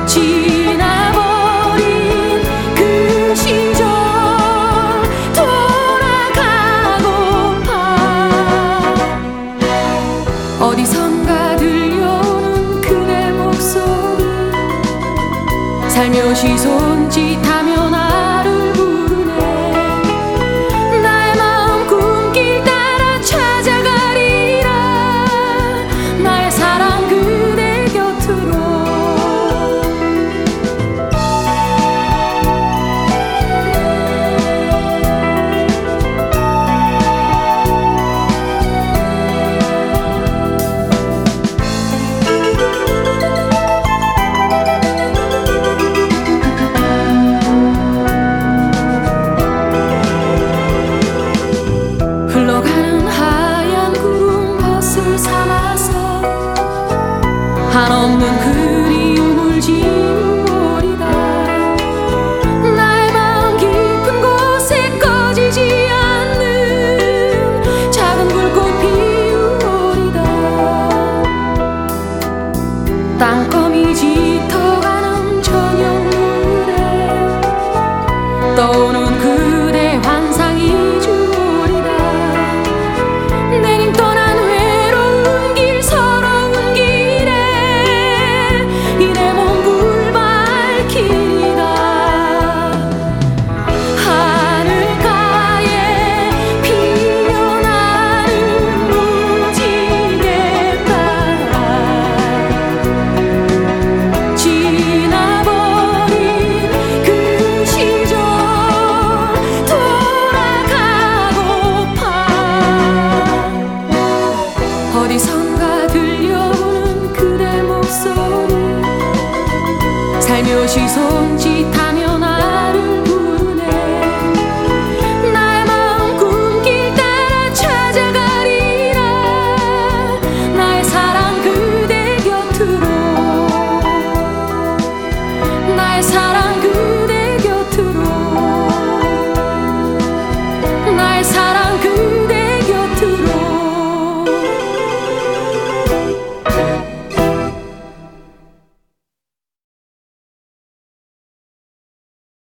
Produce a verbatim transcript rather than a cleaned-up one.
지나버린 그 시절 돌아가고파. 어디선가 들려오는 그대 목소리, 살며시 손짓하며 나를 부르네. 나의 마음 꿈길 따라 찾아가리라. 나의 사랑 그대 곁으로. 흘러가는 하얀 구름 벗을 삼아서 한없는 그리움을 지우리다. 나의 마음 깊은 곳에 꺼지지 않는 작은 불꽃 피우리다. 땅거미 짙어가는 저녁 노을에 떠오는 그대 환상이 주리다. 내님 떠난 외로운 길 서러운 길에 이 내 몸 불발키리다. 하늘가에 피어나는 무지개 꽃, 지나버린 그 시절 돌아가고파. 어디선가 들려오는 그대 목소리, 살며시 손짓하